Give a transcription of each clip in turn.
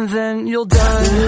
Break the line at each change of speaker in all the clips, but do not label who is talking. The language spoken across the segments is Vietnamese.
and then you'll die.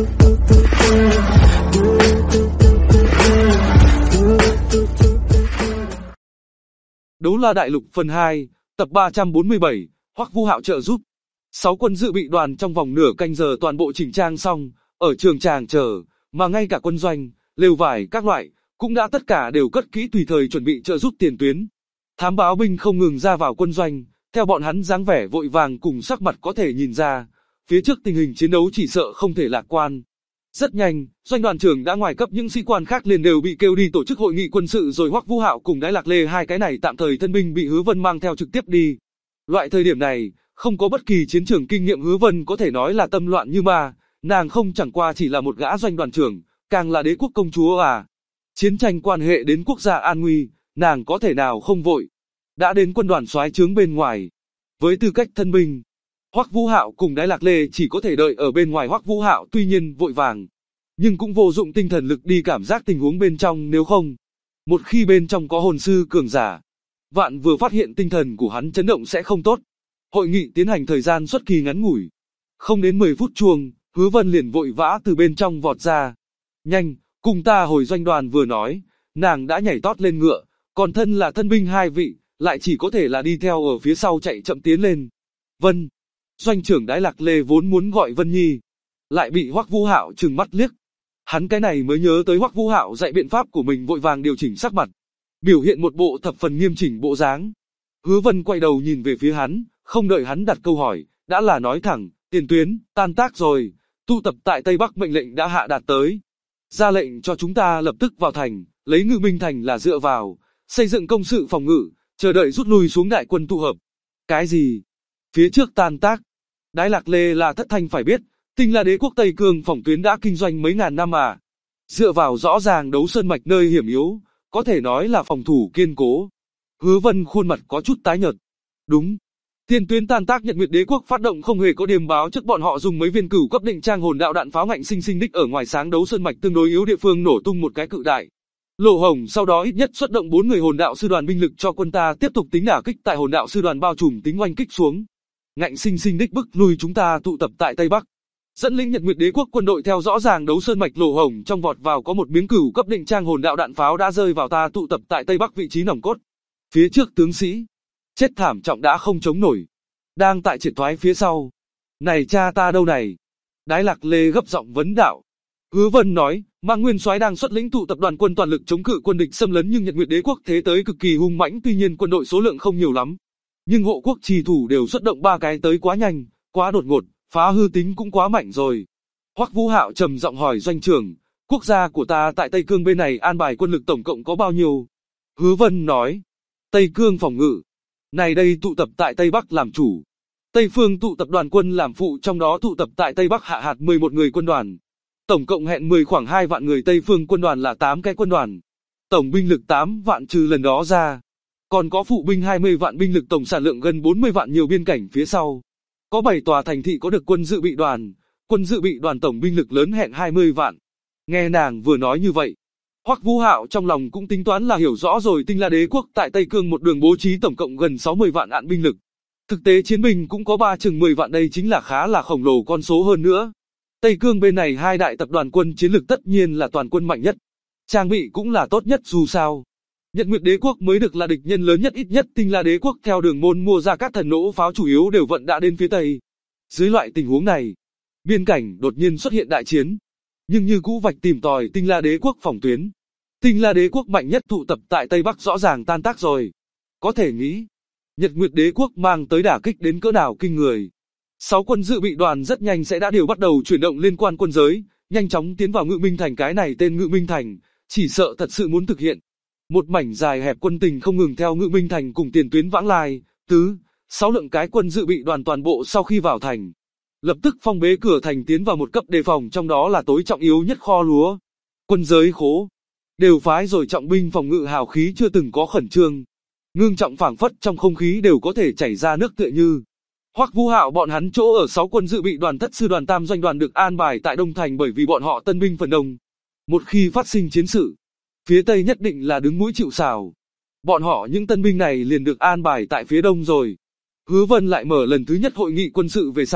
Đấu La Đại Lục phần 2, tập 347, Hoắc Vũ Hạo trợ giúp. 6 quân dự bị đoàn trong vòng nửa canh giờ toàn bộ chỉnh trang xong, ở trường tràng chờ, mà ngay cả quân doanh, lều vải các loại, cũng đã tất cả đều cất kỹ tùy thời chuẩn bị trợ giúp tiền tuyến. Thám báo binh không ngừng ra vào quân doanh, theo bọn hắn dáng vẻ vội vàng cùng sắc mặt có thể nhìn ra, phía trước tình hình chiến đấu chỉ sợ không thể lạc quan. Rất nhanh, doanh đoàn trưởng đã ngoài cấp những sĩ quan khác liền đều bị kêu đi tổ chức hội nghị quân sự rồi Hoắc Vũ Hạo cùng Đái Lạc Lê hai cái này tạm thời thân binh bị Hứa Vân mang theo trực tiếp đi. Loại thời điểm này, không có bất kỳ chiến trường kinh nghiệm Hứa Vân có thể nói là tâm loạn như ma, nàng không chẳng qua chỉ là một gã doanh đoàn trưởng, càng là đế quốc công chúa à. Chiến tranh quan hệ đến quốc gia an nguy, nàng có thể nào không vội. Đã đến quân đoàn soái trướng bên ngoài. Với tư cách thân binh, Hoắc Vũ Hạo cùng Đái Lạc Lê chỉ có thể đợi ở bên ngoài. Hoắc Vũ Hạo tuy nhiên vội vàng, nhưng cũng vô dụng tinh thần lực đi cảm giác tình huống bên trong, nếu không, một khi bên trong có hồn sư cường giả, vạn vừa phát hiện tinh thần của hắn chấn động sẽ không tốt. Hội nghị tiến hành thời gian xuất kỳ ngắn ngủi, không đến 10 phút chuông, Hứa Vân liền vội vã từ bên trong vọt ra. Nhanh, cùng ta hồi doanh đoàn. Vừa nói, nàng đã nhảy tót lên ngựa, còn thân là thân binh hai vị, lại chỉ có thể là đi theo ở phía sau chạy chậm tiến lên. Vân, doanh trưởng Đái Lạc Lê vốn muốn gọi Vân Nhi, lại bị Hoắc Vũ Hạo trừng mắt liếc. Hắn cái này mới nhớ tới Hoắc Vũ Hạo dạy biện pháp của mình, vội vàng điều chỉnh sắc mặt, biểu hiện một bộ thập phần nghiêm chỉnh bộ dáng. Hứa Vân quay đầu nhìn về phía hắn, không đợi hắn đặt câu hỏi, đã là nói thẳng, tiền tuyến, tan tác rồi, tụ tập tại Tây Bắc, mệnh lệnh đã hạ đạt tới. Ra lệnh cho chúng ta lập tức vào thành, lấy Ngự Minh Thành là dựa vào, xây dựng công sự phòng ngự, chờ đợi rút lui xuống đại quân tụ hợp. Cái gì? Phía trước tan tác? Đái Lạc Lê là thất thanh phải biết, Tinh La Đế quốc Tây Cương phòng tuyến đã kinh doanh mấy ngàn năm à. Dựa vào rõ ràng đấu sơn mạch nơi hiểm yếu, có thể nói là phòng thủ kiên cố. Hứa Vân khuôn mặt có chút tái nhợt. Đúng. Tiền tuyến tan tác, Nhật Nguyệt Đế quốc phát động không hề có điềm báo trước, bọn họ dùng mấy viên cửu cấp định trang hồn đạo đạn pháo ngạnh sinh sinh đích ở ngoài sáng đấu sơn mạch tương đối yếu địa phương nổ tung một cái cự đại lỗ hổng, sau đó ít nhất xuất động 4 người hồn đạo sư đoàn binh lực cho quân ta tiếp tục tính đả kích tại hồn đạo sư đoàn bao trùm tính oanh kích xuống. Ngạnh sinh sinh đích bức lui chúng ta tụ tập tại Tây Bắc. Dẫn lĩnh Nhật Nguyệt Đế quốc quân đội theo rõ ràng đấu sơn mạch lỗ hổng trong vọt vào, có một miếng cửu cấp định trang hồn đạo đạn pháo đã rơi vào ta tụ tập tại Tây Bắc vị trí nòng cốt. Phía trước tướng sĩ chết thảm trọng đã không chống nổi, đang tại triệt thoái phía sau. Này cha ta đâu này? Đái Lạc Lê gấp giọng vấn đạo. Hứa Vân nói, Mạc Nguyên Soái đang xuất lĩnh tụ tập đoàn quân toàn lực chống cự quân địch xâm lấn, nhưng Nhật Nguyệt Đế quốc thế tới cực kỳ hung mãnh, tuy nhiên quân đội số lượng không nhiều lắm, nhưng hộ quốc trì thủ đều xuất động 3 cái tới quá nhanh, quá đột ngột, phá hư tính cũng quá mạnh rồi. Hoắc Vũ Hạo trầm giọng hỏi doanh trưởng, quốc gia của ta tại Tây Cương bên này an bài quân lực tổng cộng có bao nhiêu? Hứa Vân nói, Tây Cương phòng ngự, này đây tụ tập tại Tây Bắc làm chủ, Tây phương tụ tập đoàn quân làm phụ, trong đó tụ tập tại Tây Bắc hạ hạt 11 người quân đoàn. Tổng cộng hẹn 10 khoảng 2 vạn người, Tây phương quân đoàn là 8 cái quân đoàn. Tổng binh lực 8 vạn trừ lần đó ra. Còn có phụ binh 20 vạn, binh lực tổng sản lượng gần 40 vạn, nhiều biên cảnh phía sau. Có 7 tòa thành thị có được quân dự bị đoàn. Quân dự bị đoàn tổng binh lực lớn hẹn 20 vạn. Nghe nàng vừa nói như vậy, Hoắc Vũ Hạo trong lòng cũng tính toán là hiểu rõ rồi. Tinh La Đế quốc tại Tây Cương một đường bố trí tổng cộng gần 60 vạn ạn binh lực. Thực tế chiến binh cũng có 10 vạn, đây chính là khá là khổng lồ con số. hơn nữa, Tây Cương bên này hai đại tập đoàn quân chiến lực tất nhiên là toàn quân mạnh nhất, trang bị cũng là tốt nhất, dù sao Nhật Nguyệt Đế quốc mới được là địch nhân lớn nhất, ít nhất Tinh La Đế quốc theo đường môn mua ra các thần nỗ pháo chủ yếu đều vận đã đến phía Tây. Dưới loại tình huống này, biên cảnh đột nhiên xuất hiện đại chiến, nhưng như cũ vạch tìm tòi Tinh La Đế quốc phòng tuyến. Tinh La Đế quốc mạnh nhất tụ tập tại Tây Bắc rõ ràng tan tác rồi. Có thể nghĩ, Nhật Nguyệt Đế quốc mang tới đả kích đến cỡ nào kinh người. 6 quân dự bị đoàn rất nhanh sẽ đã đều bắt đầu chuyển động liên quan quân giới, nhanh chóng tiến vào Ngự Minh Thành. Cái này tên Ngự Minh Thành, chỉ sợ thật sự muốn thực hiện. Một mảnh dài hẹp quân tình không ngừng theo Ngự Minh Thành cùng tiền tuyến vãng lai, 6 lượng cái quân dự bị đoàn toàn bộ sau khi vào thành, lập tức phong bế cửa thành, tiến vào một cấp đề phòng, trong đó là tối trọng yếu nhất kho lúa, quân giới khố, đều phái rồi trọng binh phòng ngự, hào khí chưa từng có khẩn trương, ngưng trọng phảng phất trong không khí đều có thể chảy ra nước, tựa như Hoắc Vũ Hạo bọn hắn chỗ ở 6 quân dự bị đoàn thất sư đoàn tam doanh đoàn được an bài tại Đông Thành, bởi vì bọn họ tân binh phần đông. Một khi phát sinh chiến sự, phía Tây nhất định là đứng mũi chịu sào. Bọn họ những tân binh này liền được an bài tại phía Đông rồi. Hứa Vân lại mở lần thứ nhất hội nghị quân sự về sau,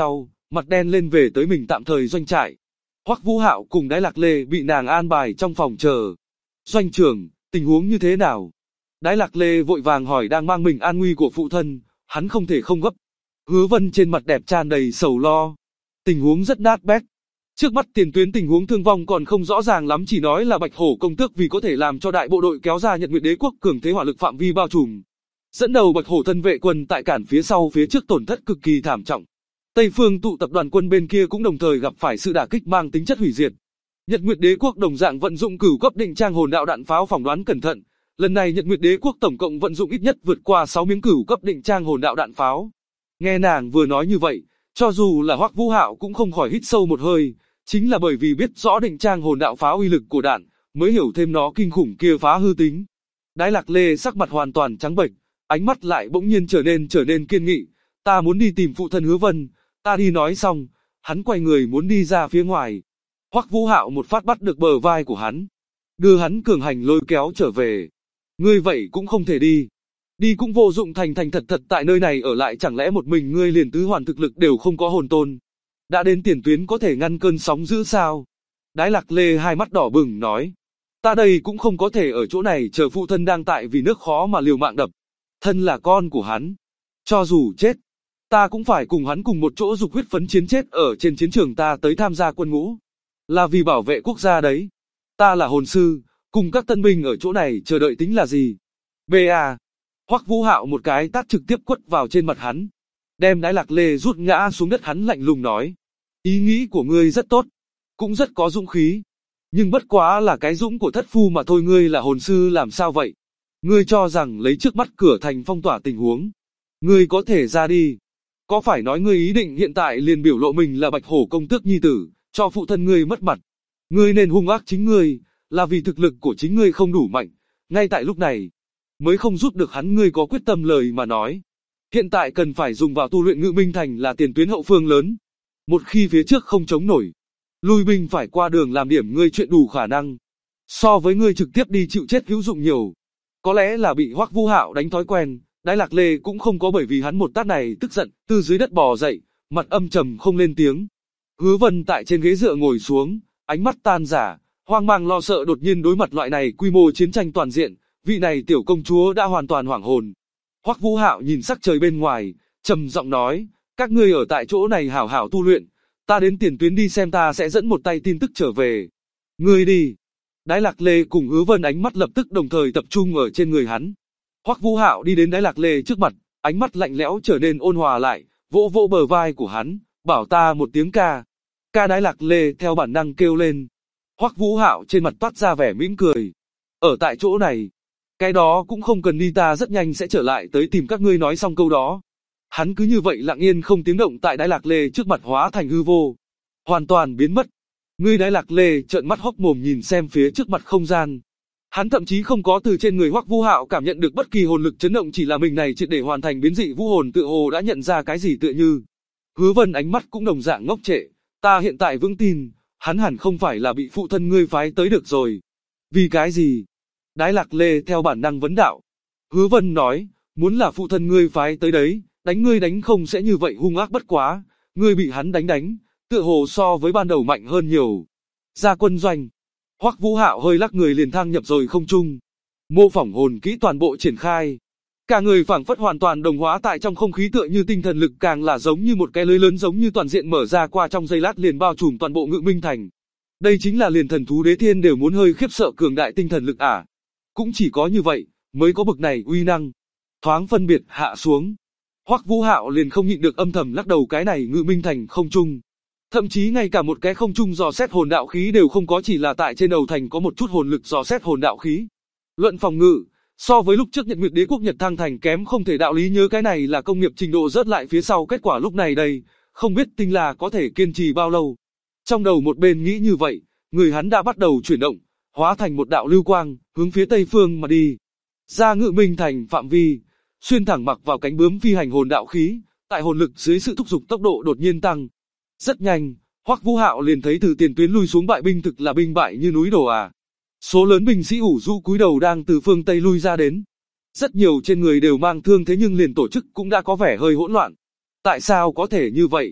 mặt đen lên về tới mình tạm thời doanh trại. Hoắc Vũ Hạo cùng Đái Lạc Lê bị nàng an bài trong phòng chờ. Doanh trưởng, tình huống như thế nào? Đái Lạc Lê vội vàng hỏi đang mang mình an nguy của phụ thân, hắn không thể không gấp. Hứa Vân trên mặt đẹp tràn đầy sầu lo. Tình huống rất nát bét. Trước mắt tiền tuyến tình huống thương vong còn không rõ ràng lắm, chỉ nói là Bạch Hổ công tước vì có thể làm cho đại bộ đội kéo ra Nhật Nguyệt Đế quốc cường thế hỏa lực phạm vi bao trùm. Dẫn đầu Bạch Hổ thân vệ quân tại cản phía sau phía trước tổn thất cực kỳ thảm trọng. Tây phương tụ tập đoàn quân bên kia cũng đồng thời gặp phải sự đả kích mang tính chất hủy diệt. Nhật Nguyệt Đế quốc đồng dạng vận dụng cửu cấp định trang hồn đạo đạn pháo, phỏng đoán cẩn thận. Lần này Nhật Nguyệt Đế quốc tổng cộng vận dụng ít nhất vượt qua 6 miếng cửu cấp định trang hồn đạo đạn pháo. Nghe nàng vừa nói như vậy, cho dù là Hoắc Vũ Hạo cũng không khỏi hít sâu một hơi, chính là bởi vì biết rõ định trang hồn đạo pháo uy lực của đạn, mới hiểu thêm nó kinh khủng kia phá hư tính. Đái Lạc Lê sắc mặt hoàn toàn trắng bệch, ánh mắt lại bỗng nhiên trở nên kiên nghị. Ta muốn đi tìm phụ thân Hứa Vân, ta đi. Nói xong, hắn quay người muốn đi ra phía ngoài. Hoắc Vũ Hạo một phát bắt được bờ vai của hắn, đưa hắn cường hành lôi kéo trở về. Ngươi vậy cũng không thể đi. Đi cũng vô dụng, thành thật tại nơi này ở lại, chẳng lẽ một mình ngươi liền tứ hoàn thực lực đều không có hồn tôn? Đã đến tiền tuyến có thể ngăn cơn sóng dữ sao? Đái Lạc Lê hai mắt đỏ bừng nói. Ta đây cũng không có thể ở chỗ này chờ phụ thân đang tại vì nước khó mà liều mạng đập. Thân là con của hắn. Cho dù chết, ta cũng phải cùng hắn cùng một chỗ dục huyết phấn chiến, chết ở trên chiến trường. Ta tới tham gia quân ngũ là vì bảo vệ quốc gia đấy. Ta là hồn sư, cùng các tân binh ở chỗ này chờ đợi tính là gì? B.A. Hoắc Vũ Hạo một cái tát trực tiếp quất vào trên mặt hắn, đem Đái Lạc Lê rút ngã xuống đất. Hắn lạnh lùng nói, ý nghĩ của ngươi rất tốt, cũng rất có dũng khí, nhưng bất quá là cái dũng của thất phu mà thôi. Ngươi là hồn sư làm sao vậy? Ngươi cho rằng lấy trước mắt cửa thành phong tỏa tình huống, ngươi có thể ra đi? Có phải nói ngươi ý định hiện tại liền biểu lộ mình là Bạch Hổ công tước nhi tử, cho phụ thân ngươi mất mặt? Ngươi nên hung ác chính ngươi, là vì thực lực của chính ngươi không đủ mạnh, ngay tại lúc này mới không giúp được hắn. Ngươi có quyết tâm lời mà nói, hiện tại cần phải dùng vào tu luyện Ngự Minh Thành là tiền tuyến hậu phương lớn. Một khi phía trước không chống nổi, lui binh phải qua đường làm điểm. Ngươi chuyện đủ khả năng, so với ngươi trực tiếp đi chịu chết hữu dụng nhiều. Có lẽ là bị Hoắc Vũ Hạo đánh thói quen, Đái Lạc Lê cũng không có bởi vì hắn một tát này tức giận, từ dưới đất bò dậy, mặt âm trầm không lên tiếng. Hứa Vân tại trên ghế dựa ngồi xuống, ánh mắt tan rã, hoang mang lo sợ. Đột nhiên đối mặt loại này quy mô chiến tranh toàn diện, vị này tiểu công chúa đã hoàn toàn hoảng hồn. Hoắc Vũ Hạo nhìn sắc trời bên ngoài, trầm giọng nói, các ngươi ở tại chỗ này hảo hảo tu luyện, ta đến tiền tuyến đi xem, ta sẽ dẫn một tay tin tức trở về. Ngươi đi. Đái Lạc Lê cùng Hứa Vân ánh mắt lập tức đồng thời tập trung ở trên người hắn. Hoắc Vũ Hạo đi đến Đái Lạc Lê trước mặt, ánh mắt lạnh lẽo trở nên ôn hòa lại, vỗ vỗ bờ vai của hắn, bảo ta một tiếng ca. Ca. Đái Lạc Lê theo bản năng kêu lên. Hoắc Vũ Hạo trên mặt toát ra vẻ mỉm cười. Ở tại chỗ này, cái đó cũng không cần đi, ta rất nhanh sẽ trở lại tới tìm các ngươi. Nói xong câu đó, hắn cứ như vậy lặng yên không tiếng động tại Đái Lạc Lê trước mặt hóa thành hư vô, hoàn toàn biến mất. Ngươi. Đái Lạc Lê trợn mắt hốc mồm nhìn xem phía trước mặt không gian. Hắn thậm chí không có từ trên người Hoắc Vũ Hạo cảm nhận được bất kỳ hồn lực chấn động, chỉ là mình này triệt để hoàn thành biến dị vũ hồn, tựa hồ đã nhận ra cái gì tựa như. Hứa Vân ánh mắt cũng đồng dạng ngốc trệ. Ta hiện tại vững tin, hắn hẳn không phải là bị phụ thân ngươi phái tới được rồi. Vì cái gì? Đái Lạc Lê theo bản năng vấn đạo. Hứa Vân nói, muốn là phụ thân ngươi phái tới đấy, đánh ngươi đánh không sẽ như vậy hung ác, bất quá ngươi bị hắn đánh, tựa hồ so với ban đầu mạnh hơn nhiều. Ra quân doanh. Hoắc Vũ Hạo hơi lắc người liền thăng nhập rồi không trung. Mô phỏng hồn kỹ toàn bộ triển khai. Cả người phảng phất hoàn toàn đồng hóa tại trong không khí, tựa như tinh thần lực càng là giống như một cái lưới lớn, giống như toàn diện mở ra, qua trong giây lát liền bao trùm toàn bộ Ngự Minh Thành. Đây chính là liền thần thú đế thiên đều muốn hơi khiếp sợ cường đại tinh thần lực à. Cũng chỉ có như vậy mới có bực này uy năng. Thoáng phân biệt hạ xuống, Hoắc Vũ Hạo liền không nhịn được âm thầm lắc đầu, cái này Ngự Minh Thành không trung, thậm chí ngay cả một cái không trung dò xét hồn đạo khí đều không có, chỉ là tại trên đầu thành có một chút hồn lực dò xét hồn đạo khí. Luận phòng ngự, so với lúc trước Nhật Nguyệt Đế quốc Nhật Thăng Thành kém không thể đạo lý, nhớ cái này là công nghiệp trình độ rớt lại phía sau, kết quả lúc này đây, không biết Tinh La có thể kiên trì bao lâu. Trong đầu một bên nghĩ như vậy, người hắn đã bắt đầu chuyển động, hóa thành một đạo lưu quang, hướng phía tây phương mà đi. Ra Ngự Minh Thành phạm vi, xuyên thẳng mặc vào cánh bướm phi hành hồn đạo khí, tại hồn lực dưới sự thúc giục tốc độ đột nhiên tăng. Rất nhanh, Hoắc Vũ Hạo liền thấy từ tiền tuyến lui xuống bại binh thực là binh bại như núi đổ à. Số lớn binh sĩ ủ rũ cúi đầu đang từ phương Tây lui ra đến. Rất nhiều trên người đều mang thương, thế nhưng liền tổ chức cũng đã có vẻ hơi hỗn loạn. Tại sao có thể như vậy?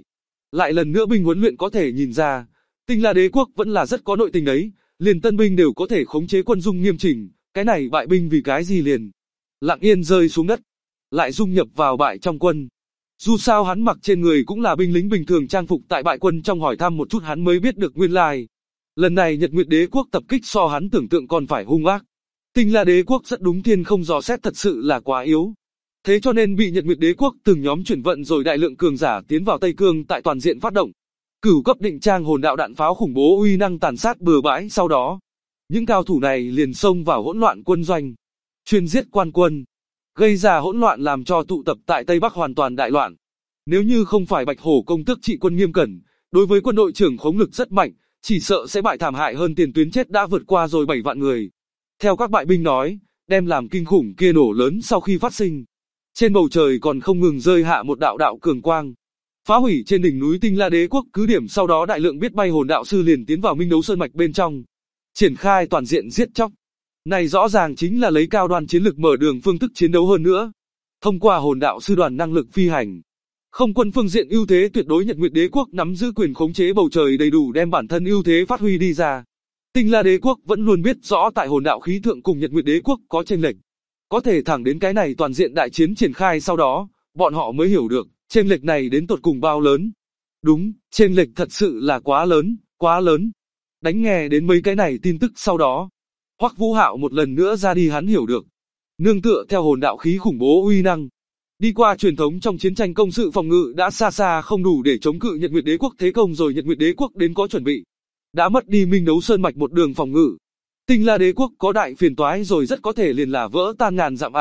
Lại lần nữa binh huấn luyện có thể nhìn ra, Tinh La Đế quốc vẫn là rất có nội tình đấy, liền tân binh đều có thể khống chế quân dung nghiêm chỉnh, cái này bại binh vì cái gì liền lặng yên rơi xuống đất, lại dung nhập vào bại trong quân. Dù sao hắn mặc trên người cũng là binh lính bình thường trang phục tại bại quân trong hỏi thăm một chút hắn mới biết được nguyên lai. Lần này Nhật Nguyệt Đế quốc tập kích so hắn tưởng tượng còn phải hung ác. Tinh La Đế quốc rất đúng thiên không dò xét thật sự là quá yếu. Thế cho nên bị Nhật Nguyệt Đế quốc từng nhóm chuyển vận rồi đại lượng cường giả tiến vào Tây Cương tại toàn diện phát động. Cửu cấp định trang hồn đạo đạn pháo khủng bố uy năng tàn sát bừa bãi sau đó. Những cao thủ này liền xông vào hỗn loạn quân doanh, chuyên giết quan quân, gây ra hỗn loạn làm cho tụ tập tại Tây Bắc hoàn toàn đại loạn. Nếu như không phải Bạch Hổ công tước trị quân nghiêm cẩn, đối với quân đội trưởng khống lực rất mạnh, chỉ sợ sẽ bại thảm hại hơn tiền tuyến chết đã vượt qua rồi 7 vạn người. Theo các bại binh nói, đem làm kinh khủng kia nổ lớn sau khi phát sinh. Trên bầu trời còn không ngừng rơi hạ một đạo đạo cường quang, phá hủy trên đỉnh núi Tinh La Đế quốc cứ điểm, sau đó đại lượng biết bay hồn đạo sư liền tiến vào Minh Đấu Sơn mạch bên trong, triển khai toàn diện giết chóc. Này rõ ràng chính là lấy cao đoan chiến lực mở đường phương thức chiến đấu hơn nữa. Thông qua hồn đạo sư đoàn năng lực phi hành, không quân phương diện ưu thế tuyệt đối, Nhật Nguyệt Đế quốc nắm giữ quyền khống chế bầu trời đầy đủ đem bản thân ưu thế phát huy đi ra. Tinh La Đế quốc vẫn luôn biết rõ tại hồn đạo khí thượng cùng Nhật Nguyệt Đế quốc có chênh lệch. Có thể thẳng đến cái này toàn diện đại chiến triển khai sau đó, bọn họ mới hiểu được, chênh lệch này đến tột cùng bao lớn. Đúng, chênh lệch thật sự là quá lớn, quá lớn. Đánh nghe đến mấy cái này tin tức sau đó, Hoắc Vũ Hạo một lần nữa ra đi, hắn hiểu được. Nương tựa theo hồn đạo khí khủng bố uy năng, đi qua truyền thống trong chiến tranh công sự phòng ngự đã xa xa không đủ để chống cự Nhật Nguyệt Đế quốc thế công rồi. Nhật Nguyệt Đế quốc đến có chuẩn bị, đã mất đi Minh Đấu Sơn mạch một đường phòng ngự. Tinh La Đế quốc có đại phiền toái rồi, rất có thể liền là vỡ tan ngàn dặm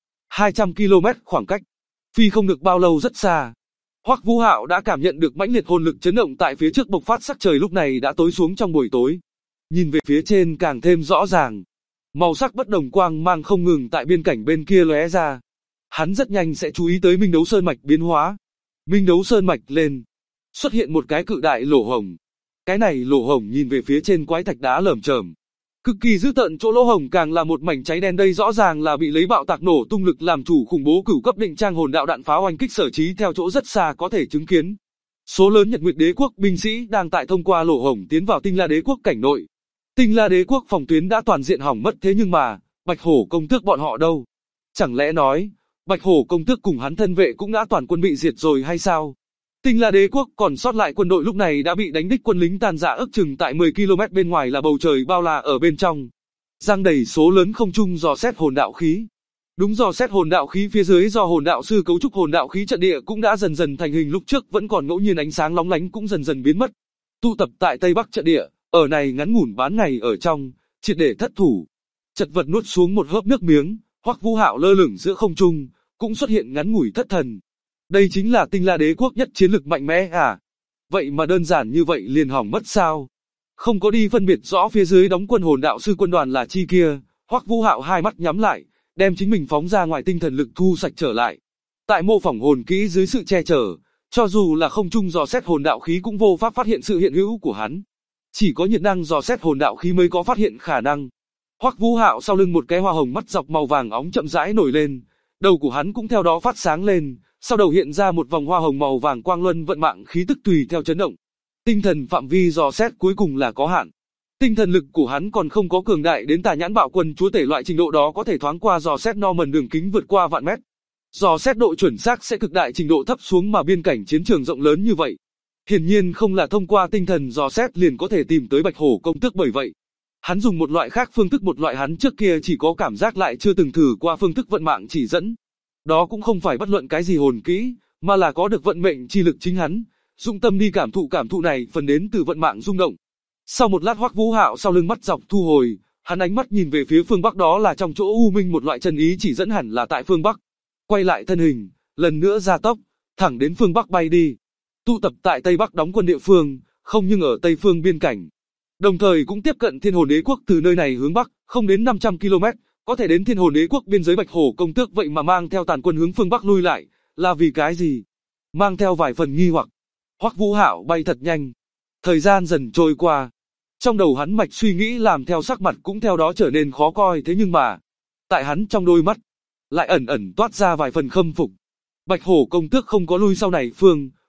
200 km khoảng cách, phi không được bao lâu rất xa. Hoắc Vũ Hạo đã cảm nhận được mãnh liệt hồn lực chấn động tại phía trước bộc phát, sắc trời lúc này đã tối xuống trong buổi tối. Nhìn về phía trên càng thêm rõ ràng, màu sắc bất đồng quang mang không ngừng tại biên cảnh bên kia lóe ra. Hắn rất nhanh sẽ chú ý tới Minh Đấu Sơn mạch biến hóa. Minh Đấu Sơn mạch lên, xuất hiện một cái cự đại lỗ hổng. Cái này lỗ hổng nhìn về phía trên quái thạch đá lởm chởm, cực kỳ dữ tợn, chỗ lỗ hổng càng là một mảnh cháy đen, đây rõ ràng là bị lấy bạo tạc nổ tung lực làm chủ khủng bố cửu cấp định trang hồn đạo đạn pháo oanh kích sở trí theo chỗ rất xa có thể chứng kiến. Số lớn Nhật Nguyệt Đế quốc binh sĩ đang tại thông qua lỗ hổng tiến vào Tinh La Đế quốc cảnh nội. Tinh La Đế quốc phòng tuyến đã toàn diện hỏng mất, thế nhưng mà, Bạch Hổ công tước bọn họ đâu? Chẳng lẽ nói, Bạch Hổ công tước cùng hắn thân vệ cũng đã toàn quân bị diệt rồi hay sao? Tinh La Đế quốc còn sót lại quân đội lúc này đã bị đánh đích, quân lính tàn rã ước chừng tại 10 km bên ngoài là bầu trời bao la, ở bên trong giăng đầy số lớn không trung dò xét hồn đạo khí. Đúng, dò xét hồn đạo khí phía dưới do hồn đạo sư cấu trúc, hồn đạo khí trận địa cũng đã dần dần thành hình, lúc trước vẫn còn ngẫu nhiên ánh sáng lóng lánh cũng dần dần biến mất. Tụ tập tại Tây Bắc trận địa, ở này ngắn ngủn bán ngày ở trong, triệt để thất thủ. Chật vật nuốt xuống một hớp nước miếng, Hoắc Vũ Hạo lơ lửng giữa không trung, cũng xuất hiện ngắn ngủi thất thần. Đây chính là Tinh La Đế quốc nhất chiến lực mạnh mẽ à? Vậy mà đơn giản như vậy liền hỏng mất sao? Không có đi phân biệt rõ phía dưới đóng quân hồn đạo sư quân đoàn là chi kia, Hoắc Vũ Hạo hai mắt nhắm lại, đem chính mình phóng ra ngoài, tinh thần lực thu sạch trở lại. Tại mô phỏng hồn kỹ dưới sự che chở, cho dù là không trung dò xét hồn đạo khí cũng vô pháp phát hiện sự hiện hữu của hắn. Chỉ có nhiệt năng dò xét hồn đạo khí mới có phát hiện khả năng. Hoắc Vũ Hạo sau lưng một cái hoa hồng mắt dọc màu vàng óng chậm rãi nổi lên, đầu của hắn cũng theo đó phát sáng lên, sau đầu hiện ra một vòng hoa hồng màu vàng quang luân vận mạng khí tức tùy theo chấn động. Tinh thần phạm vi dò xét cuối cùng là có hạn. Tinh thần lực của hắn còn không có cường đại đến Tà Nhãn Bạo Quân chúa tể loại trình độ đó có thể thoáng qua dò xét Norman đường kính vượt qua vạn mét. Dò xét độ chuẩn xác sẽ cực đại trình độ thấp xuống, mà biên cảnh chiến trường rộng lớn như vậy, hiển nhiên không là thông qua tinh thần dò xét liền có thể tìm tới Bạch Hổ công tước, bởi vậy hắn dùng một loại khác phương thức, một loại hắn trước kia chỉ có cảm giác lại chưa từng thử qua phương thức vận mạng chỉ dẫn. Đó cũng không phải bất luận cái gì hồn kỹ, mà là có được vận mệnh chi lực chính hắn, dụng tâm đi cảm thụ này phần đến từ vận mạng rung động. Sau một lát Hoắc Vũ Hạo sau lưng mắt dọc thu hồi, hắn ánh mắt nhìn về phía phương Bắc, đó là trong chỗ u minh một loại chân ý chỉ dẫn hẳn là tại phương Bắc. Quay lại thân hình, lần nữa gia tốc, thẳng đến phương Bắc bay đi. Tụ tập tại Tây Bắc đóng quân địa phương, không nhưng ở Tây phương biên cảnh. Đồng thời cũng tiếp cận Thiên Hồn Đế quốc, từ nơi này hướng Bắc, không đến 500 km, có thể đến Thiên Hồn Đế quốc biên giới. Bạch Hổ công tước vậy mà mang theo tàn quân hướng phương Bắc lui lại, là vì cái gì? Mang theo vài phần nghi hoặc, Hoắc Vũ Hạo bay thật nhanh. Thời gian dần trôi qua, trong đầu hắn mạch suy nghĩ làm theo sắc mặt cũng theo đó trở nên khó coi, thế nhưng mà, tại hắn trong đôi mắt, lại ẩn ẩn toát ra vài phần khâm phục. Bạch Hổ công tước không có lui sau này phương,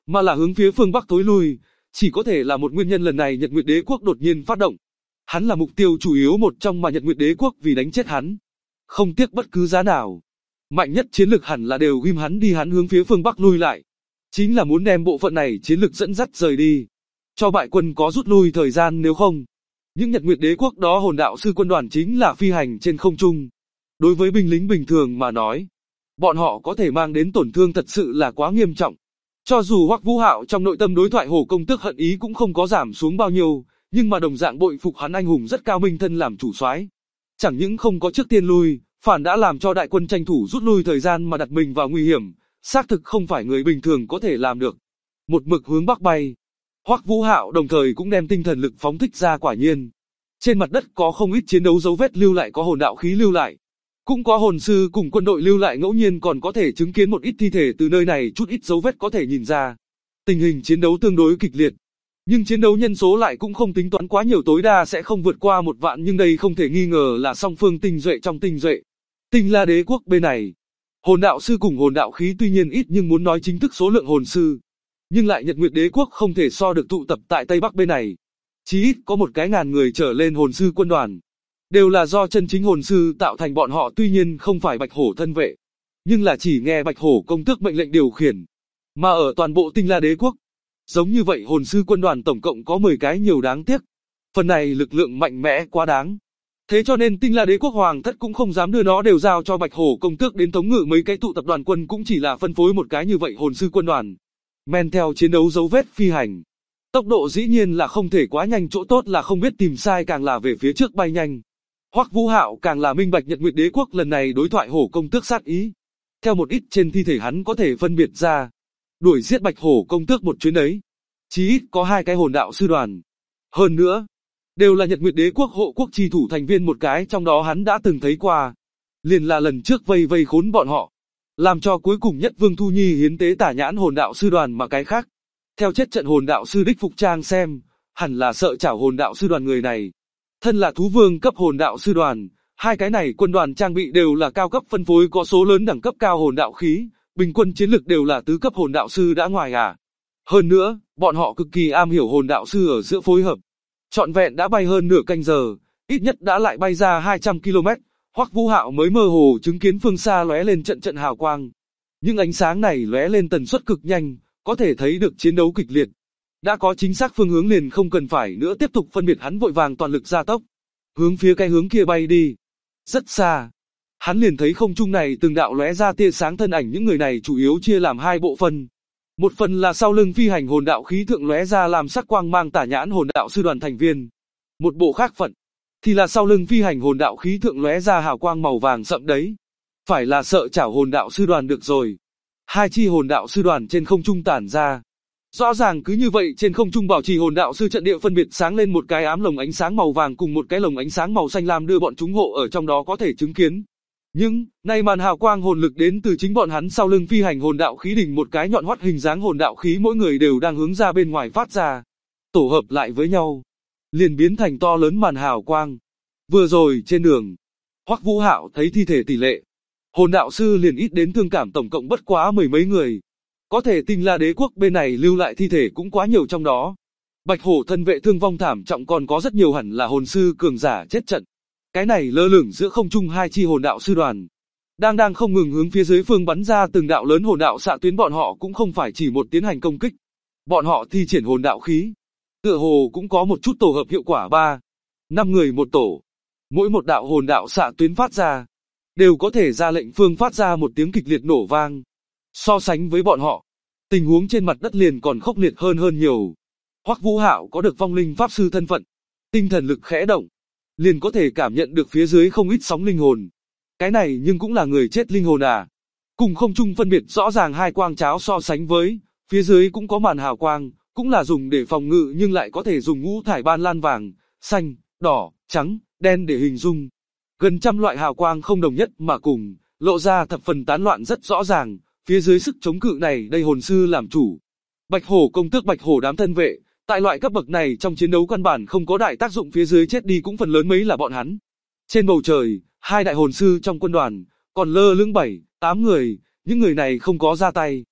mà là hướng phía phương Bắc thối lui, chỉ có thể là một nguyên nhân lần này Nhật Nguyệt Đế quốc đột nhiên phát động. Hắn là mục tiêu chủ yếu một trong mà Nhật Nguyệt Đế quốc vì đánh chết hắn, không tiếc bất cứ giá nào. Mạnh nhất chiến lực hẳn là đều ghim hắn đi, hắn hướng phía phương Bắc lui lại, chính là muốn đem bộ phận này chiến lực dẫn dắt rời đi, cho bại quân có rút lui thời gian, nếu không, những Nhật Nguyệt Đế quốc đó hồn đạo sư quân đoàn chính là phi hành trên không trung. Đối với binh lính bình thường mà nói, bọn họ có thể mang đến tổn thương thật sự là quá nghiêm trọng. Cho dù Hoắc Vũ Hạo trong nội tâm đối thoại Hổ công tước hận ý cũng không có giảm xuống bao nhiêu, nhưng mà đồng dạng bội phục hắn anh hùng rất cao minh thân làm chủ soái. Chẳng những không có trước tiên lui, phản đã làm cho đại quân tranh thủ rút lui thời gian mà đặt mình vào nguy hiểm, xác thực không phải người bình thường có thể làm được. Một mực hướng bắc bay, Hoắc Vũ Hạo đồng thời cũng đem tinh thần lực phóng thích ra, quả nhiên. Trên mặt đất có không ít chiến đấu dấu vết lưu lại, có hồn đạo khí lưu lại, cũng có hồn sư cùng quân đội lưu lại, ngẫu nhiên còn có thể chứng kiến một ít thi thể, từ nơi này chút ít dấu vết có thể nhìn ra. Tình hình chiến đấu tương đối kịch liệt, nhưng chiến đấu nhân số lại cũng không tính toán quá nhiều, tối đa sẽ không vượt qua 1 vạn, nhưng đây không thể nghi ngờ là song phương tinh duệ trong tinh duệ. Tinh La Đế quốc bên này, hồn đạo sư cùng hồn đạo khí tuy nhiên ít, nhưng muốn nói chính thức số lượng hồn sư, nhưng lại Nhật Nguyệt Đế quốc không thể so được tụ tập tại Tây Bắc bên này. Chí ít có một cái ngàn người trở lên hồn sư quân đoàn, đều là do chân chính hồn sư tạo thành, bọn họ tuy nhiên không phải Bạch Hổ thân vệ, nhưng là chỉ nghe Bạch Hổ công tước mệnh lệnh điều khiển. Mà ở toàn bộ Tinh La Đế quốc, giống như vậy hồn sư quân đoàn tổng cộng có 10 cái, nhiều đáng tiếc. Phần này lực lượng mạnh mẽ quá đáng. Thế cho nên Tinh La Đế quốc hoàng thất cũng không dám đưa nó đều giao cho Bạch Hổ công tước đến thống ngự mấy cái tụ tập đoàn quân, cũng chỉ là phân phối một cái như vậy hồn sư quân đoàn. Men theo chiến đấu dấu vết phi hành, tốc độ dĩ nhiên là không thể quá nhanh, chỗ tốt là không biết tìm sai, càng là về phía trước bay nhanh. Hoắc Vũ Hạo càng là minh bạch Nhật Nguyệt Đế quốc lần này đối thoại Hổ công tước sát ý. Theo một ít trên thi thể hắn có thể phân biệt ra, đuổi giết Bạch Hổ công tước một chuyến ấy, chí ít có 2 cái hồn đạo sư đoàn. Hơn nữa, đều là Nhật Nguyệt Đế quốc hộ quốc chi thủ thành viên, một cái trong đó hắn đã từng thấy qua, liền là lần trước vây khốn bọn họ, làm cho cuối cùng Nhất Vương Thu Nhi hiến tế Tả Nhãn hồn đạo sư đoàn, mà cái khác, theo chết trận hồn đạo sư đích phục trang xem, hẳn là Sợ Chảo hồn đạo sư đoàn. Người này, thân là thú vương cấp hồn đạo sư đoàn, 2 cái này quân đoàn trang bị đều là cao cấp, phân phối có số lớn đẳng cấp cao hồn đạo khí, bình quân chiến lực đều là tứ cấp hồn đạo sư đã ngoài à. Hơn nữa, bọn họ cực kỳ am hiểu hồn đạo sư ở giữa phối hợp. Trọn vẹn đã bay hơn nửa canh giờ, ít nhất đã lại bay ra 200 km, Hoắc Vũ Hạo mới mơ hồ chứng kiến phương xa lóe lên trận trận hào quang. Nhưng ánh sáng này lóe lên tần suất cực nhanh, có thể thấy được chiến đấu kịch liệt. Đã có chính xác phương hướng liền không cần phải nữa tiếp tục phân biệt, hắn vội vàng toàn lực gia tốc, hướng phía cái hướng kia bay đi. Rất xa, hắn liền thấy không trung này từng đạo lóe ra tia sáng thân ảnh, những người này chủ yếu chia làm 2 bộ phận. Một phần là sau lưng phi hành hồn đạo khí thượng lóe ra làm sắc quang mang Tả Nhãn hồn đạo sư đoàn thành viên. Một bộ khác phận thì là sau lưng phi hành hồn đạo khí thượng lóe ra hào quang màu vàng sậm đấy, phải là Sợ Chảo hồn đạo sư đoàn được rồi. 2 chi hồn đạo sư đoàn trên không trung tản ra. Rõ ràng cứ như vậy trên không trung bảo trì hồn đạo sư trận địa phân biệt sáng lên một cái ám lồng ánh sáng màu vàng cùng một cái lồng ánh sáng màu xanh lam đưa bọn chúng hộ ở trong đó có thể chứng kiến. Nhưng, nay màn hào quang hồn lực đến từ chính bọn hắn sau lưng phi hành hồn đạo khí đỉnh một cái nhọn hoắt hình dáng hồn đạo khí, mỗi người đều đang hướng ra bên ngoài phát ra. Tổ hợp lại với nhau, liền biến thành to lớn màn hào quang. Vừa rồi trên đường, Hoắc Vũ Hạo thấy thi thể tỷ lệ hồn đạo sư liền ít đến thương cảm, tổng cộng bất quá 10 mấy người. Có thể Tinh La Đế quốc bên này lưu lại thi thể cũng quá nhiều, trong đó Bạch Hổ thân vệ thương vong thảm trọng, còn có rất nhiều hẳn là hồn sư cường giả chết trận. Cái này lơ lửng giữa không trung 2 chi hồn đạo sư đoàn, đang không ngừng hướng phía dưới phương bắn ra từng đạo lớn hồn đạo xạ tuyến, bọn họ cũng không phải chỉ một tiến hành công kích. Bọn họ thi triển hồn đạo khí, tựa hồ cũng có một chút tổ hợp hiệu quả, 3-5 người một tổ. Mỗi một đạo hồn đạo xạ tuyến phát ra, đều có thể ra lệnh phương phát ra một tiếng kịch liệt nổ vang. So sánh với bọn họ, tình huống trên mặt đất liền còn khốc liệt hơn nhiều. Hoắc Vũ Hạo có được vong linh pháp sư thân phận, tinh thần lực khẽ động, liền có thể cảm nhận được phía dưới không ít sóng linh hồn. Cái này nhưng cũng là người chết linh hồn à. Cùng không trung phân biệt rõ ràng 2 quang cháo so sánh với, phía dưới cũng có màn hào quang, cũng là dùng để phòng ngự nhưng lại có thể dùng ngũ thải ban lan vàng, xanh, đỏ, trắng, đen để hình dung. Gần 100 loại hào quang không đồng nhất mà cùng, lộ ra thập phần tán loạn rất rõ ràng. Phía dưới sức chống cự này đây hồn sư làm chủ. Bạch Hổ công tước Bạch Hổ đám thân vệ, tại loại cấp bậc này trong chiến đấu căn bản không có đại tác dụng, phía dưới chết đi cũng phần lớn mấy là bọn hắn. Trên bầu trời, 2 đại hồn sư trong quân đoàn, còn lơ lửng 7-8 người, những người này không có ra tay.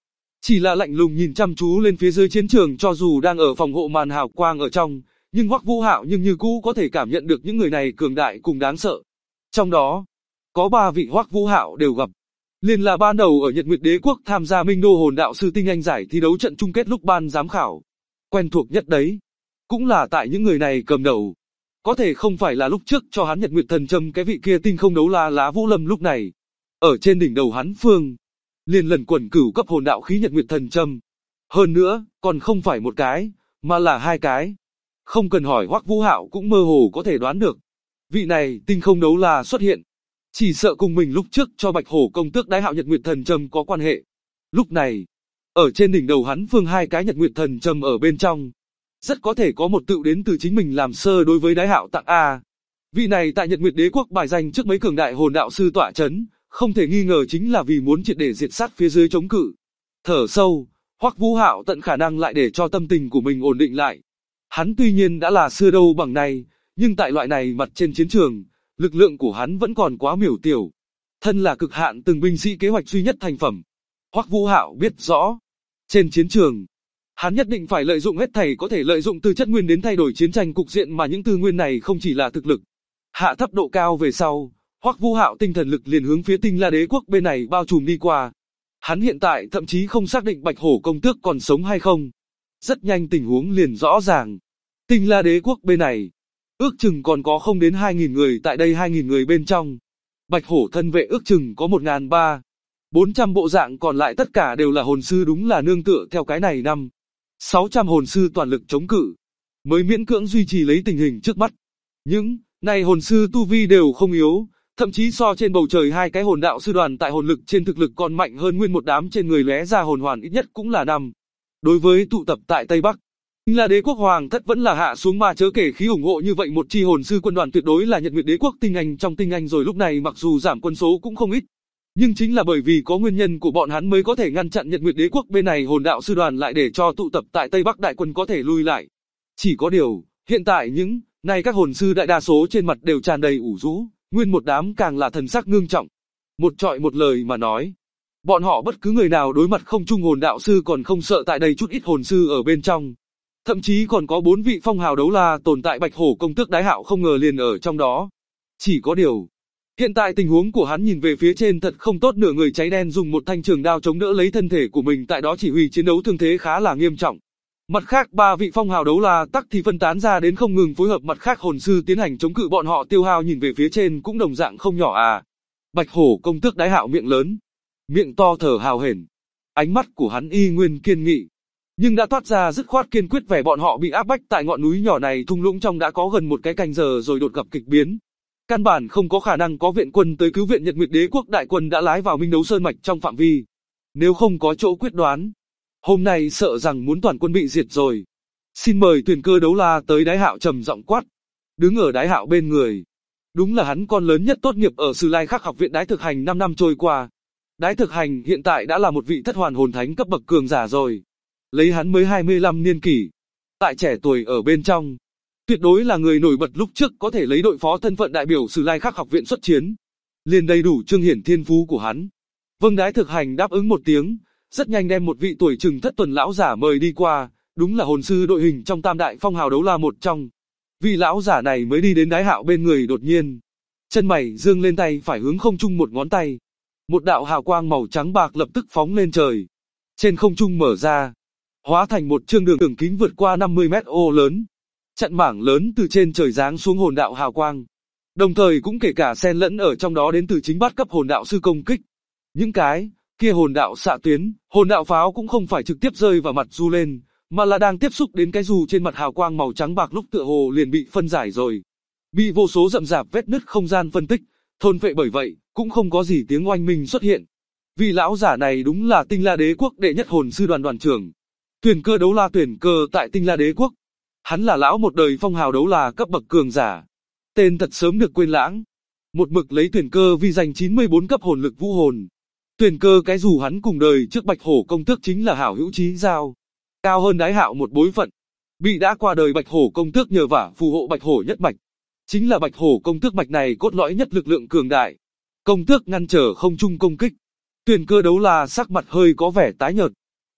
chỉ là lạnh lùng nhìn chăm chú lên phía dưới chiến trường cho dù đang ở phòng hộ màn hào quang ở trong, nhưng Hoắc Vũ Hạo nhưng như cũ có thể cảm nhận được những người này cường đại cùng đáng sợ. Trong đó, có 3 vị Hoắc Vũ Hạo đều gặp. Liền là ban đầu ở Nhật Nguyệt Đế Quốc tham gia Minh Đô Hồn Đạo Sư Tinh Anh giải thi đấu trận chung kết lúc ban giám khảo. Quen thuộc nhất đấy. Cũng là tại những người này cầm đầu. Có thể không phải là lúc trước cho hắn Nhật Nguyệt Thần Châm cái vị kia tinh không đấu la Lá Vũ Lâm lúc này. Ở trên đỉnh đầu hắn phương, liền lần quẩn cửu cấp hồn đạo khí Nhật Nguyệt Thần Châm. Hơn nữa, còn không phải một cái, mà là 2 cái. Không cần hỏi Hoắc Vũ Hạo cũng mơ hồ có thể đoán được. Vị này tinh không đấu la xuất hiện. Chỉ sợ cùng mình lúc trước cho Bạch Hổ công tước Đái Hạo Nhật Nguyệt Thần Châm có quan hệ. Lúc này, ở trên đỉnh đầu hắn phương 2 cái Nhật Nguyệt Thần Châm ở bên trong. Rất có thể có một tự đến từ chính mình làm sơ đối với Đái Hạo tặng A. Vị này tại Nhật Nguyệt Đế Quốc bài danh trước mấy cường đại hồn đạo sư tọa chấn, không thể nghi ngờ chính là vì muốn triệt để diệt sát phía dưới chống cự. Thở sâu, Hoắc Vũ Hạo tận khả năng lại để cho tâm tình của mình ổn định lại. Hắn tuy nhiên đã là xưa đâu bằng nay, nhưng tại loại này mặt trên chiến trường, lực lượng của hắn vẫn còn quá miểu tiểu. Thân là cực hạn từng binh sĩ kế hoạch duy nhất thành phẩm. Hoắc Vũ Hạo biết rõ, trên chiến trường, hắn nhất định phải lợi dụng hết thảy có thể lợi dụng từ chất nguyên đến thay đổi chiến tranh cục diện mà những tư nguyên này không chỉ là thực lực. Hạ thấp độ cao về sau, Hoắc Vũ Hạo tinh thần lực liền hướng phía Tinh La Đế Quốc bên này bao trùm đi qua. Hắn hiện tại thậm chí không xác định Bạch Hổ công tước còn sống hay không. Rất nhanh tình huống liền rõ ràng. Tinh La Đế Quốc bên này, ước chừng còn có không đến 2.000 người tại đây 2.000 người bên trong. Bạch Hổ thân vệ ước chừng có 1.300-400 bộ dạng còn lại tất cả đều là hồn sư đúng là nương tựa theo cái này 500-600 hồn sư toàn lực chống cự. Mới miễn cưỡng duy trì lấy tình hình trước mắt. Những này hồn sư tu vi đều không yếu, thậm chí so trên bầu trời 2 cái hồn đạo sư đoàn tại hồn lực trên thực lực còn mạnh hơn nguyên một đám trên người lóe ra hồn hoàn ít nhất cũng là 5. Đối với tụ tập tại Tây Bắc, là Đế Quốc Hoàng thất vẫn là hạ xuống mà chớ kể khí ủng hộ như vậy một chi hồn sư quân đoàn tuyệt đối là Nhật Nguyệt Đế Quốc tinh anh trong tinh anh rồi lúc này mặc dù giảm quân số cũng không ít. Nhưng chính là bởi vì có nguyên nhân của bọn hắn mới có thể ngăn chặn Nhật Nguyệt Đế Quốc bên này hồn đạo sư đoàn lại để cho tụ tập tại Tây Bắc đại quân có thể lui lại. Chỉ có điều, hiện tại những này các hồn sư đại đa số trên mặt đều tràn đầy ủ rũ, nguyên một đám càng là thần sắc ngưng trọng. Một trọi một lời mà nói, bọn họ bất cứ người nào đối mặt không trung hồn đạo sư còn không sợ tại đây chút ít hồn sư ở bên trong. Thậm chí còn có 4 vị phong hào đấu la tồn tại Bạch Hổ công tước Đái Hạo không ngờ liền ở trong đó. Chỉ có điều, hiện tại tình huống của hắn nhìn về phía trên thật không tốt, nửa người cháy đen dùng một thanh trường đao chống đỡ lấy thân thể của mình tại đó chỉ huy chiến đấu thương thế khá là nghiêm trọng. Mặt khác 3 vị phong hào đấu la tắc thì phân tán ra đến không ngừng phối hợp mặt khác hồn sư tiến hành chống cự bọn họ tiêu hao nhìn về phía trên cũng đồng dạng không nhỏ à. Bạch Hổ công tước Đái Hạo miệng lớn, miệng to thở hào hển, ánh mắt của hắn y nguyên kiên nghị. Nhưng đã toát ra dứt khoát kiên quyết vẻ bọn họ bị áp bách tại ngọn núi nhỏ này thung lũng trong đã có gần một cái canh giờ rồi đột gặp kịch biến. Căn bản không có khả năng có viện quân tới cứu viện, Nhật Nguyệt Đế Quốc đại quân đã lái vào Minh Đấu Sơn Mạch trong phạm vi. Nếu không có chỗ quyết đoán, hôm nay sợ rằng muốn toàn quân bị diệt rồi. Xin mời Tuyền Cơ đấu la tới. Đái Hạo trầm giọng quát. Đứng ở Đái Hạo bên người, đúng là hắn con lớn nhất tốt nghiệp ở Sử Lai Khắc học viện Đái Thực Hành 5 năm trôi qua. Đái Thực Hành hiện tại đã là một vị thất hoàn hồn thánh cấp bậc cường giả rồi. Lấy hắn mới 25 niên kỷ, tại trẻ tuổi ở bên trong, tuyệt đối là người nổi bật lúc trước có thể lấy đội phó thân phận đại biểu Sử Lai Khắc học viện xuất chiến. Liền đầy đủ trương hiển thiên phú của hắn. Vâng, Đái Thực Hành đáp ứng một tiếng, rất nhanh đem một vị tuổi chừng thất tuần lão giả mời đi qua, đúng là hồn sư đội hình trong tam đại phong hào đấu la một trong. Vị lão giả này mới đi đến Đái Hạo bên người đột nhiên, chân mày dương lên, tay phải hướng không trung một ngón tay. Một đạo hào quang màu trắng bạc lập tức phóng lên trời. Trên không trung mở ra, hóa thành một chương đường kính vượt qua 50 mét ô lớn. Chặn mảng lớn từ trên trời giáng xuống hồn đạo hào quang. Đồng thời cũng kể cả xen lẫn ở trong đó đến từ chính bát cấp hồn đạo sư công kích. Những cái kia hồn đạo xạ tuyến, hồn đạo pháo cũng không phải trực tiếp rơi vào mặt du lên, mà là đang tiếp xúc đến cái dù trên mặt hào quang màu trắng bạc lúc tựa hồ liền bị phân giải rồi. Bị vô số rậm rạp vết nứt không gian phân tích, thôn phệ, bởi vậy, cũng không có gì tiếng oanh minh xuất hiện. Vì lão giả này đúng là Tinh La Đế Quốc đệ nhất hồn sư đoàn đoàn trưởng. Tuyền Cơ đấu la Tuyền Cơ tại Tinh La Đế Quốc. Hắn là lão một đời phong hào đấu la cấp bậc cường giả. Tên thật sớm được quên lãng. Một mực lấy Tuyền Cơ vi danh 94 cấp hồn lực vũ hồn. Tuyền Cơ cái dù hắn cùng đời trước Bạch Hổ công tước chính là hảo hữu chí giao. Cao hơn Đái Hạo một bối phận. Bị đã qua đời Bạch Hổ công tước nhờ vả phù hộ Bạch Hổ nhất mạch. Chính là Bạch Hổ công tước mạch này cốt lõi nhất lực lượng cường đại. Công tước ngăn trở không trung công kích. Tuyền Cơ đấu la sắc mặt hơi có vẻ tái nhợt.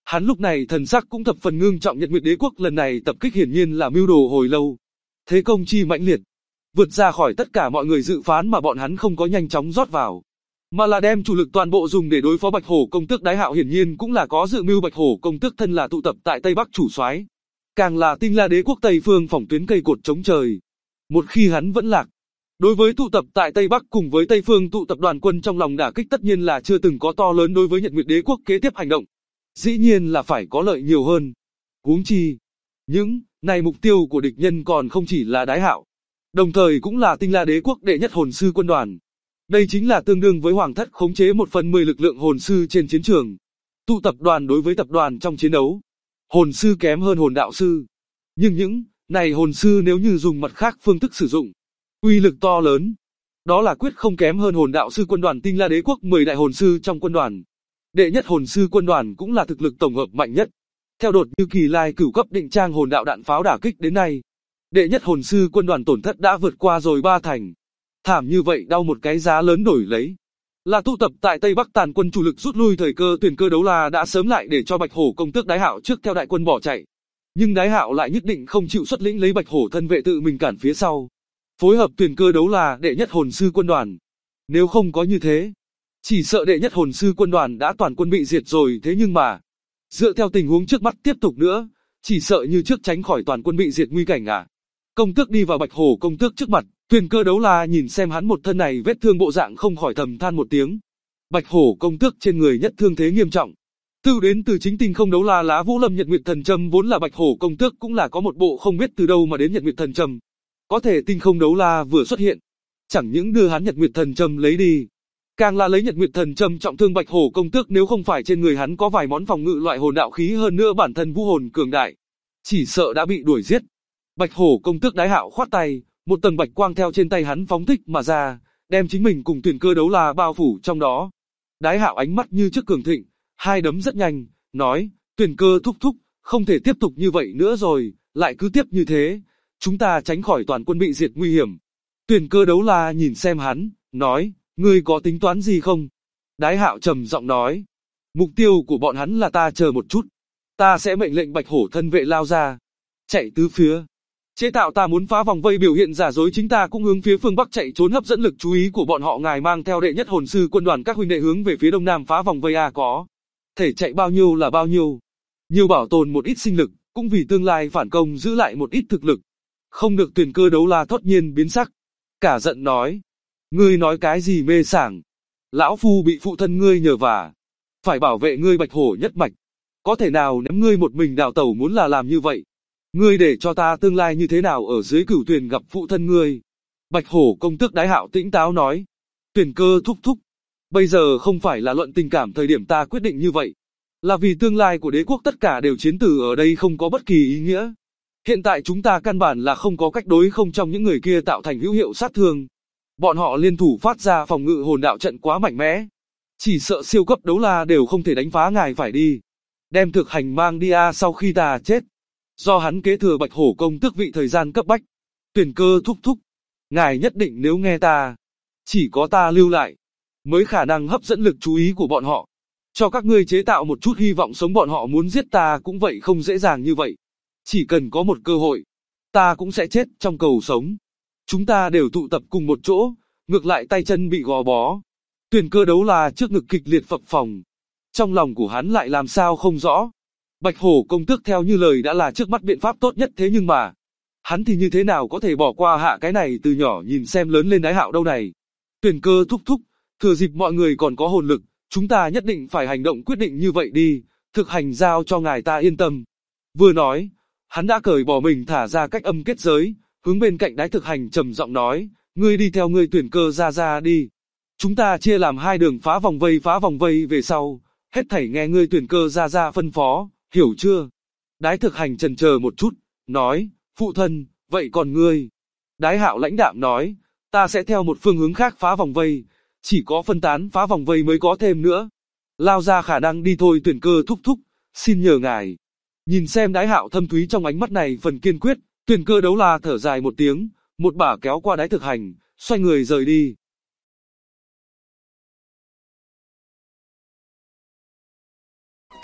Hắn lúc này thần sắc cũng thập phần ngưng trọng, Nhật Nguyệt Đế quốc lần này tập kích hiển nhiên là mưu đồ hồi lâu. Thế công chi mãnh liệt, vượt ra khỏi tất cả mọi người dự phán mà bọn hắn không có nhanh chóng rót vào, mà là đem chủ lực toàn bộ dùng để đối phó Bạch Hổ công tước. Đái Hạo hiển nhiên cũng là có dự mưu. Bạch Hổ công tước thân là tụ tập tại Tây Bắc chủ soái, càng là Tinh La Đế quốc Tây phương phòng tuyến cây cột chống trời. Một khi hắn vẫn lạc, đối với tụ tập tại Tây Bắc cùng với Tây phương tụ tập đoàn quân trong lòng đả kích tất nhiên là chưa từng có to lớn đối với Nhật Nguyệt Đế quốc kế tiếp hành động. Dĩ nhiên là phải có lợi nhiều hơn. Huống chi, những này mục tiêu của địch nhân còn không chỉ là Đái Hạo, đồng thời cũng là Tinh La Đế quốc đệ nhất hồn sư quân đoàn. Đây chính là tương đương với Hoàng thất khống chế 1/10 lực lượng hồn sư trên chiến trường. Tụ tập đoàn đối với tập đoàn trong chiến đấu, hồn sư kém hơn hồn đạo sư. Nhưng những này hồn sư nếu như dùng mặt khác phương thức sử dụng, uy lực to lớn, đó là quyết không kém hơn hồn đạo sư quân đoàn Tinh La Đế quốc. 10 đại hồn sư trong quân đoàn, đệ nhất hồn sư quân đoàn cũng là thực lực tổng hợp mạnh nhất. Theo đột như Kỳ Lai cửu cấp định trang hồn đạo đạn pháo đả kích đến nay, đệ nhất hồn sư quân đoàn tổn thất đã vượt qua rồi 3 thành. Thảm như vậy đau một cái giá lớn đổi lấy là tụ tập tại Tây Bắc tàn quân chủ lực rút lui. Thời cơ tuyển cơ đấu la đã sớm lại để cho Bạch Hổ công tước Đái Hạo trước theo đại quân bỏ chạy, nhưng Đái Hạo lại nhất định không chịu xuất lĩnh, lấy Bạch Hổ thân vệ tự mình cản phía sau, phối hợp tuyển cơ đấu la đệ nhất hồn sư quân đoàn. Nếu không có như thế, chỉ sợ đệ nhất hồn sư quân đoàn đã toàn quân bị diệt rồi. Thế nhưng mà, dựa theo tình huống trước mắt tiếp tục nữa, chỉ sợ như trước tránh khỏi toàn quân bị diệt nguy cảnh à. Công tước đi vào Bạch Hổ công tước trước mặt, tuyển cơ đấu la nhìn xem hắn một thân này vết thương bộ dạng không khỏi thầm than một tiếng. Bạch Hổ công tước trên người nhất thương thế nghiêm trọng. Đến từ chính Tinh Không đấu la Lá Vũ Lâm Nhật Nguyệt Thần Châm, vốn là Bạch Hổ công tước cũng là có một bộ không biết từ đâu mà đến Nhật Nguyệt Thần Châm. Có thể Tinh Không đấu la vừa xuất hiện, chẳng những đưa hắn Nhật Nguyệt Thần Châm lấy đi, càng là lấy Nhật Nguyệt Thần Châm trọng thương Bạch Hổ công tước. Nếu không phải trên người hắn có vài món phòng ngự loại hồn đạo khí, hơn nữa bản thân vũ hồn cường đại, chỉ sợ đã bị đuổi giết. Bạch Hổ công tước Đái Hạo khoát tay, một tầng bạch quang theo trên tay hắn phóng thích mà ra, đem chính mình cùng tuyển cơ đấu la bao phủ trong đó. Đái Hạo ánh mắt như trước cường thịnh, hai đấm rất nhanh, nói, tuyển cơ thúc thúc, không thể tiếp tục như vậy nữa rồi, lại cứ tiếp như thế, chúng ta tránh khỏi toàn quân bị diệt nguy hiểm. Tuyển cơ đấu la nhìn xem hắn, nói, ngươi có tính toán gì không? Đái Hạo trầm giọng nói, mục tiêu của bọn hắn là ta, chờ một chút, ta sẽ mệnh lệnh Bạch Hổ thân vệ lao ra, chạy tứ phía, chế tạo ta muốn phá vòng vây biểu hiện giả dối, chính ta cũng hướng phía phương Bắc chạy trốn, hấp dẫn lực chú ý của bọn họ. Ngài mang theo đệ nhất hồn sư quân đoàn các huynh đệ hướng về phía Đông Nam phá vòng vây a, có thể chạy bao nhiêu là bao nhiêu, nhiều bảo tồn một ít sinh lực, cũng vì tương lai phản công giữ lại một ít thực lực. Không được. Tuyển cơ đấu la thốt nhiên biến sắc, cả giận nói, ngươi nói cái gì mê sảng? Lão phu bị phụ thân ngươi nhờ vả, phải bảo vệ ngươi Bạch Hổ nhất mạch, có thể nào ném ngươi một mình đào tẩu? Muốn là làm như vậy, ngươi để cho ta tương lai như thế nào ở dưới Cửu Tuyền gặp phụ thân ngươi? Bạch Hổ công tước Đái Hạo tĩnh táo nói, tuyển cơ thúc thúc, bây giờ không phải là luận tình cảm thời điểm, ta quyết định như vậy là vì tương lai của đế quốc, tất cả đều chiến tử ở đây, không có bất kỳ ý nghĩa. Hiện tại chúng ta căn bản là không có cách đối không trong những người kia tạo thành hữu hiệu sát thương. Bọn họ liên thủ phát ra phòng ngự hồn đạo trận quá mạnh mẽ, chỉ sợ siêu cấp đấu la đều không thể đánh phá. Ngài phải đi, đem Thực Hành mang đi a, sau khi ta chết, do hắn kế thừa Bạch Hổ công tước vị. Thời gian cấp bách, tuyển cơ thúc thúc, ngài nhất định nếu nghe ta, chỉ có ta lưu lại, mới khả năng hấp dẫn lực chú ý của bọn họ, cho các ngươi chế tạo một chút hy vọng sống. Bọn họ muốn giết ta cũng vậy không dễ dàng như vậy, chỉ cần có một cơ hội, ta cũng sẽ chết trong cầu sống. Chúng ta đều tụ tập cùng một chỗ, ngược lại tay chân bị gò bó. Tuyển cơ đấu la trước ngực kịch liệt phập phồng, trong lòng của hắn lại làm sao không rõ. Bạch Hổ công tước theo như lời đã là trước mắt biện pháp tốt nhất, thế nhưng mà, hắn thì như thế nào có thể bỏ qua hạ cái này từ nhỏ nhìn xem lớn lên Đái Hạo đâu này. Tuyển cơ thúc thúc, thừa dịp mọi người còn có hồn lực, chúng ta nhất định phải hành động, quyết định như vậy đi, Thực Hành giao cho ngài ta yên tâm. Vừa nói, hắn đã cởi bỏ mình, thả ra cách âm kết giới, hướng bên cạnh Đái Thực Hành trầm giọng nói, ngươi đi theo ngươi tuyển cơ ra đi. Chúng ta chia làm hai đường phá vòng vây về sau, hết thảy nghe ngươi tuyển cơ ra phân phó, hiểu chưa? Đái Thực Hành chần chờ một chút, nói, phụ thân, vậy còn ngươi? Đái Hạo lãnh đạm nói, ta sẽ theo một phương hướng khác phá vòng vây, chỉ có phân tán phá vòng vây mới có thêm nữa. Lao ra khả năng đi thôi. Tuyển cơ thúc thúc, xin nhờ ngài. Nhìn xem Đái Hạo thâm thúy trong ánh mắt này phần kiên quyết, tuyển cơ đấu la thở dài một tiếng, một bả kéo qua Đái Thực Hành, xoay người rời đi.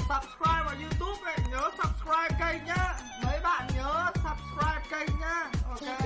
subscribe vào YouTube ấy, nhớ subscribe kênh nhá. Mấy bạn nhớ subscribe kênh nhá. Ok.